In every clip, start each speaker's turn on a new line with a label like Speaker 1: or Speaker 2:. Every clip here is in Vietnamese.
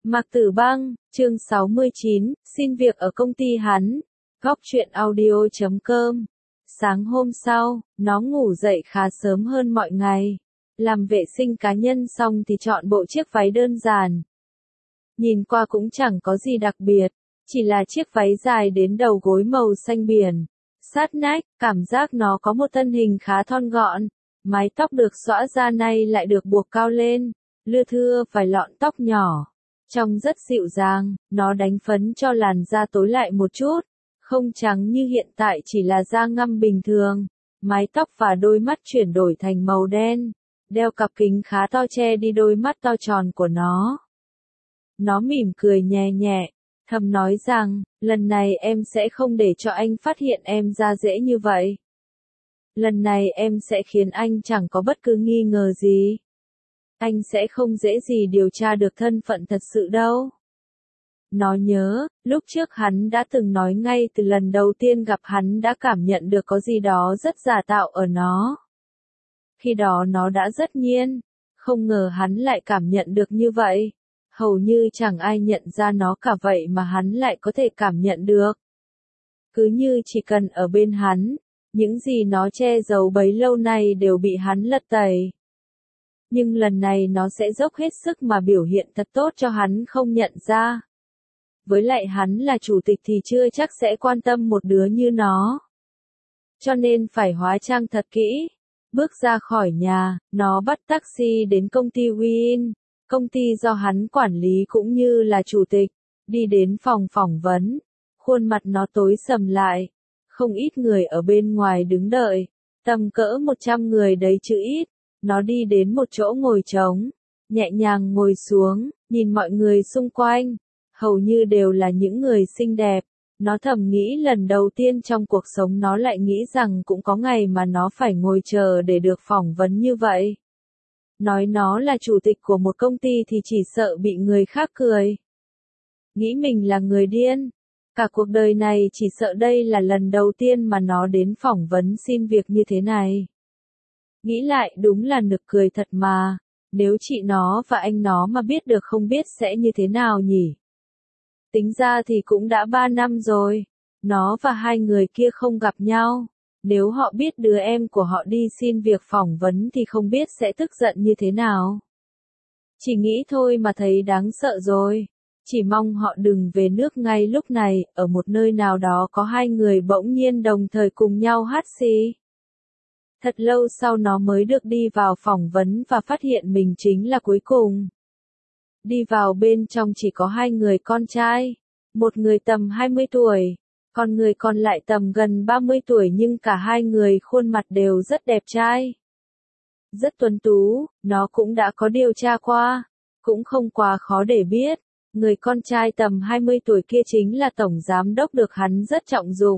Speaker 1: Mạc Tử Băng, chương 69, xin việc ở công ty hắn. Góc truyện audio.com. Sáng hôm sau, nó ngủ dậy khá sớm hơn mọi ngày. Làm vệ sinh cá nhân xong thì chọn bộ chiếc váy đơn giản. Nhìn qua cũng chẳng có gì đặc biệt, chỉ là chiếc váy dài đến đầu gối màu xanh biển. Sát nách, cảm giác nó có một thân hình khá thon gọn. Mái tóc được xõa ra nay lại được buộc cao lên, lưa thưa vài lọn tóc nhỏ. Trông rất dịu dàng, nó đánh phấn cho làn da tối lại một chút, không trắng như hiện tại chỉ là da ngăm bình thường. Mái tóc và đôi mắt chuyển đổi thành màu đen, đeo cặp kính khá to che đi đôi mắt to tròn của nó. Nó mỉm cười nhẹ nhẹ, thầm nói rằng, lần này em sẽ không để cho anh phát hiện em ra dễ như vậy. Lần này em sẽ khiến anh chẳng có bất cứ nghi ngờ gì. Anh sẽ không dễ gì điều tra được thân phận thật sự đâu. Nó nhớ, lúc trước hắn đã từng nói ngay từ lần đầu tiên gặp hắn đã cảm nhận được có gì đó rất giả tạo ở nó. Khi đó nó đã rất nhiên, không ngờ hắn lại cảm nhận được như vậy. Hầu như chẳng ai nhận ra nó cả vậy mà hắn lại có thể cảm nhận được. Cứ như chỉ cần ở bên hắn, những gì nó che giấu bấy lâu nay đều bị hắn lật tẩy. Nhưng lần này nó sẽ dốc hết sức mà biểu hiện thật tốt cho hắn không nhận ra. Với lại hắn là chủ tịch thì chưa chắc sẽ quan tâm một đứa như nó. Cho nên phải hóa trang thật kỹ. Bước ra khỏi nhà, nó bắt taxi đến công ty Win, công ty do hắn quản lý cũng như là chủ tịch. Đi đến phòng phỏng vấn, khuôn mặt nó tối sầm lại. Không ít người ở bên ngoài đứng đợi, tầm cỡ 100 người đấy chứ ít. Nó đi đến một chỗ ngồi trống, nhẹ nhàng ngồi xuống, nhìn mọi người xung quanh, hầu như đều là những người xinh đẹp. Nó thầm nghĩ lần đầu tiên trong cuộc sống nó lại nghĩ rằng cũng có ngày mà nó phải ngồi chờ để được phỏng vấn như vậy. Nói nó là chủ tịch của một công ty thì chỉ sợ bị người khác cười. Nghĩ mình là người điên. Cả cuộc đời này chỉ sợ đây là lần đầu tiên mà nó đến phỏng vấn xin việc như thế này. Nghĩ lại đúng là nực cười thật mà, nếu chị nó và anh nó mà biết được không biết sẽ như thế nào nhỉ. Tính ra thì cũng đã 3 năm rồi, nó và hai người kia không gặp nhau, nếu họ biết đứa em của họ đi xin việc phỏng vấn thì không biết sẽ tức giận như thế nào. Chỉ nghĩ thôi mà thấy đáng sợ rồi, chỉ mong họ đừng về nước ngay lúc này, ở một nơi nào đó có hai người bỗng nhiên đồng thời cùng nhau hát xì. Thật lâu sau nó mới được đi vào phỏng vấn và phát hiện mình chính là cuối cùng. Đi vào bên trong chỉ có hai người con trai, một người tầm 20 tuổi, còn người còn lại tầm gần 30 tuổi nhưng cả hai người khuôn mặt đều rất đẹp trai. Rất tuấn tú, nó cũng đã có điều tra qua, cũng không quá khó để biết, người con trai tầm 20 tuổi kia chính là tổng giám đốc được hắn rất trọng dụng.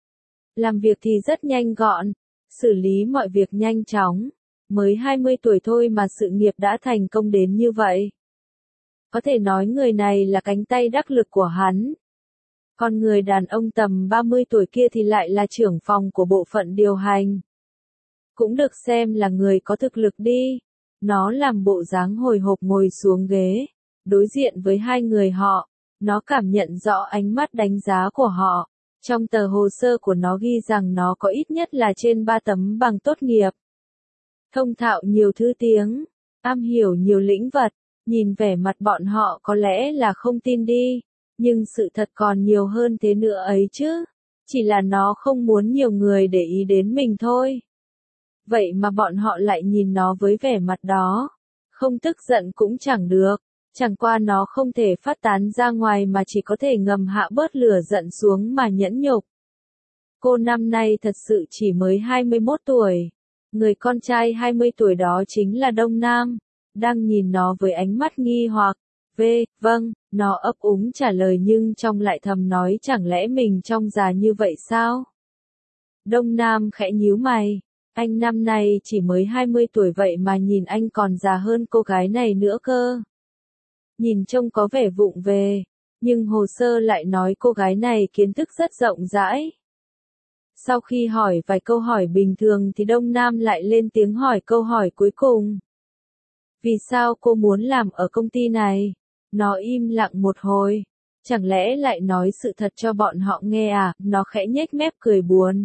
Speaker 1: Làm việc thì rất nhanh gọn. Xử lý mọi việc nhanh chóng, mới 20 tuổi thôi mà sự nghiệp đã thành công đến như vậy. Có thể nói người này là cánh tay đắc lực của hắn. Còn người đàn ông tầm 30 tuổi kia thì lại là trưởng phòng của bộ phận điều hành. Cũng được xem là người có thực lực đi. Nó làm bộ dáng hồi hộp ngồi xuống ghế, đối diện với hai người họ. Nó cảm nhận rõ ánh mắt đánh giá của họ. Trong tờ hồ sơ của nó ghi rằng nó có ít nhất là trên 3 tấm bằng tốt nghiệp. Thông thạo nhiều thứ tiếng, am hiểu nhiều lĩnh vực, nhìn vẻ mặt bọn họ có lẽ là không tin đi, nhưng sự thật còn nhiều hơn thế nữa ấy chứ, chỉ là nó không muốn nhiều người để ý đến mình thôi. Vậy mà bọn họ lại nhìn nó với vẻ mặt đó, không tức giận cũng chẳng được. Chẳng qua nó không thể phát tán ra ngoài mà chỉ có thể ngầm hạ bớt lửa giận xuống mà nhẫn nhục. Cô năm nay thật sự chỉ mới 21 tuổi. Người con trai 20 tuổi đó chính là Đông Nam. Đang nhìn nó với ánh mắt nghi hoặc. Vâng, nó ấp úng trả lời nhưng trong lại thầm nói chẳng lẽ mình trông già như vậy sao? Đông Nam khẽ nhíu mày. Anh năm nay chỉ mới 20 tuổi vậy mà nhìn anh còn già hơn cô gái này nữa cơ. Nhìn trông có vẻ vụng về, nhưng hồ sơ lại nói cô gái này kiến thức rất rộng rãi. Sau khi hỏi vài câu hỏi bình thường thì Đông Nam lại lên tiếng hỏi câu hỏi cuối cùng. Vì sao cô muốn làm ở công ty này? Nó im lặng một hồi. Chẳng lẽ lại nói sự thật cho bọn họ nghe à? Nó khẽ nhếch mép cười buồn.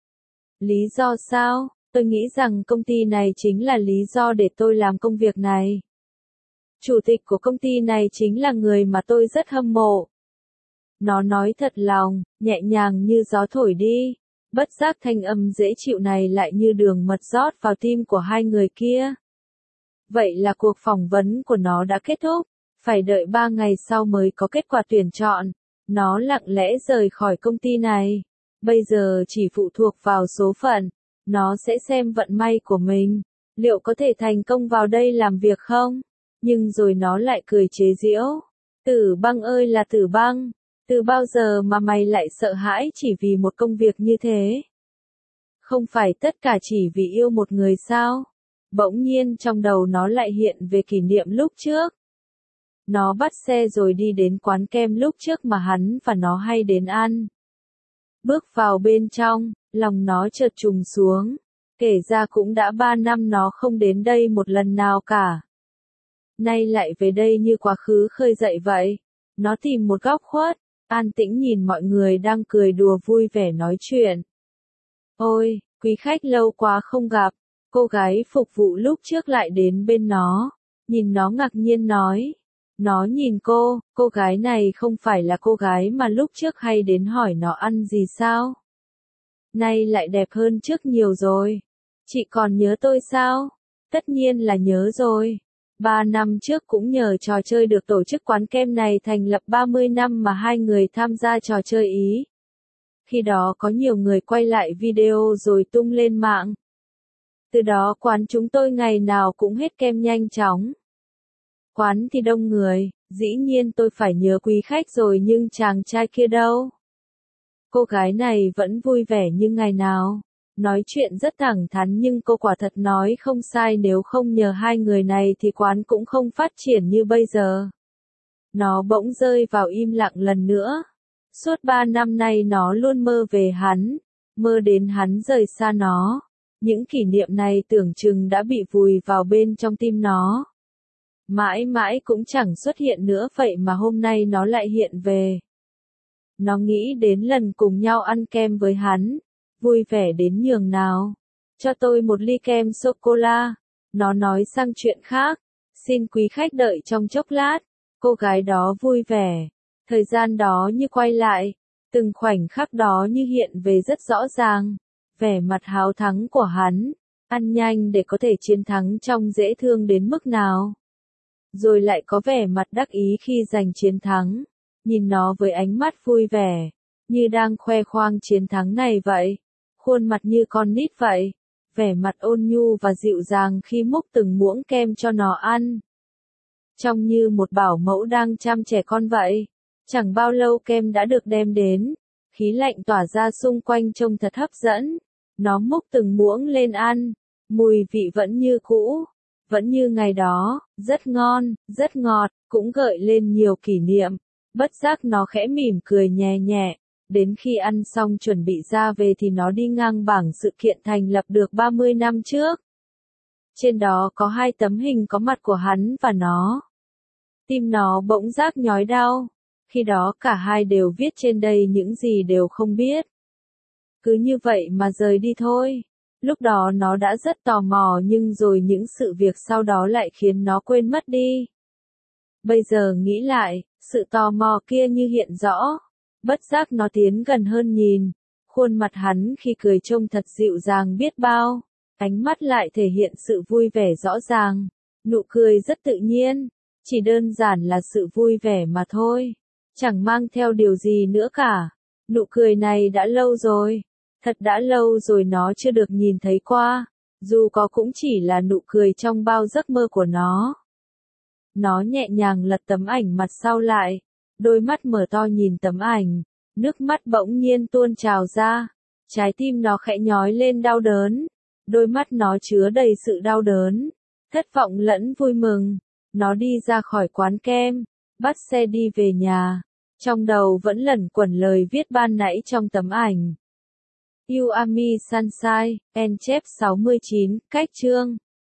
Speaker 1: Lý do sao? Tôi nghĩ rằng công ty này chính là lý do để tôi làm công việc này. Chủ tịch của công ty này chính là người mà tôi rất hâm mộ. Nó nói thật lòng, nhẹ nhàng như gió thổi đi. Bất giác thanh âm dễ chịu này lại như đường mật rót vào tim của hai người kia. Vậy là cuộc phỏng vấn của nó đã kết thúc. Phải đợi 3 ngày sau mới có kết quả tuyển chọn. Nó lặng lẽ rời khỏi công ty này. Bây giờ chỉ phụ thuộc vào số phận. Nó sẽ xem vận may của mình. Liệu có thể thành công vào đây làm việc không? Nhưng rồi nó lại cười chế giễu. Tử Băng ơi là Tử Băng. Từ bao giờ mà mày lại sợ hãi chỉ vì một công việc như thế? Không phải tất cả chỉ vì yêu một người sao? Bỗng nhiên trong đầu nó lại hiện về kỷ niệm lúc trước. Nó bắt xe rồi đi đến quán kem lúc trước mà hắn và nó hay đến ăn. Bước vào bên trong, lòng nó chợt trùng xuống. Kể ra cũng đã 3 năm nó không đến đây một lần nào cả. Nay lại về đây như quá khứ khơi dậy vậy. Nó tìm một góc khuất, an tĩnh nhìn mọi người đang cười đùa vui vẻ nói chuyện. Ôi, quý khách lâu quá không gặp. Cô gái phục vụ lúc trước lại đến bên nó. Nhìn nó ngạc nhiên nói. Nó nhìn cô gái này không phải là cô gái mà lúc trước hay đến hỏi nó ăn gì sao? Nay lại đẹp hơn trước nhiều rồi. Chị còn nhớ tôi sao? Tất nhiên là nhớ rồi. 3 năm trước cũng nhờ trò chơi được tổ chức quán kem này thành lập 30 năm mà hai người tham gia trò chơi Ý. Khi đó có nhiều người quay lại video rồi tung lên mạng. Từ đó quán chúng tôi ngày nào cũng hết kem nhanh chóng. Quán thì đông người, dĩ nhiên tôi phải nhớ quý khách rồi nhưng chàng trai kia đâu? Cô gái này vẫn vui vẻ như ngày nào. Nói chuyện rất thẳng thắn nhưng cô quả thật nói không sai, nếu không nhờ hai người này thì quán cũng không phát triển như bây giờ. Nó bỗng rơi vào im lặng lần nữa. Suốt 3 năm nay nó luôn mơ về hắn, mơ đến hắn rời xa nó. Những kỷ niệm này tưởng chừng đã bị vùi vào bên trong tim nó. Mãi mãi cũng chẳng xuất hiện nữa, vậy mà hôm nay nó lại hiện về. Nó nghĩ đến lần cùng nhau ăn kem với hắn, vui vẻ đến nhường nào. Cho tôi một ly kem sô-cô-la. Nó nói sang chuyện khác. Xin quý khách đợi trong chốc lát. Cô gái đó vui vẻ. Thời gian đó như quay lại. Từng khoảnh khắc đó như hiện về rất rõ ràng. Vẻ mặt háo thắng của hắn. Ăn nhanh để có thể chiến thắng trông dễ thương đến mức nào. Rồi lại có vẻ mặt đắc ý khi giành chiến thắng. Nhìn nó với ánh mắt vui vẻ. Như đang khoe khoang chiến thắng này vậy. Khuôn mặt như con nít vậy. Vẻ mặt ôn nhu và dịu dàng khi múc từng muỗng kem cho nó ăn. Trông như một bảo mẫu đang chăm trẻ con vậy. Chẳng bao lâu kem đã được đem đến. Khí lạnh tỏa ra xung quanh trông thật hấp dẫn. Nó múc từng muỗng lên ăn. Mùi vị vẫn như cũ. Vẫn như ngày đó. Rất ngon, rất ngọt. Cũng gợi lên nhiều kỷ niệm. Bất giác nó khẽ mỉm cười nhẹ nhẹ. Đến khi ăn xong chuẩn bị ra về thì nó đi ngang bảng sự kiện thành lập được 30 năm trước. Trên đó có 2 tấm hình có mặt của hắn và nó. Tim nó bỗng giác nhói đau. Khi đó cả hai đều viết trên đây những gì đều không biết. Cứ như vậy mà rời đi thôi. Lúc đó nó đã rất tò mò nhưng rồi những sự việc sau đó lại khiến nó quên mất đi. Bây giờ nghĩ lại, sự tò mò kia như hiện rõ. Bất giác nó tiến gần hơn nhìn. Khuôn mặt hắn khi cười trông thật dịu dàng biết bao. Ánh mắt lại thể hiện sự vui vẻ rõ ràng. Nụ cười rất tự nhiên. Chỉ đơn giản là sự vui vẻ mà thôi. Chẳng mang theo điều gì nữa cả. Nụ cười này đã lâu rồi. Thật đã lâu rồi nó chưa được nhìn thấy qua. Dù có cũng chỉ là nụ cười trong bao giấc mơ của nó. Nó nhẹ nhàng lật tấm ảnh mặt sau lại. Đôi mắt mở to nhìn tấm ảnh. Nước mắt bỗng nhiên tuôn trào ra. Trái tim nó khẽ nhói lên đau đớn. Đôi mắt nó chứa đầy sự đau đớn. Thất vọng lẫn vui mừng. Nó đi ra khỏi quán kem. Bắt xe đi về nhà. Trong đầu vẫn lẩn quẩn lời viết ban nãy trong tấm ảnh. You are me sunshine, and chép 69, cách chương.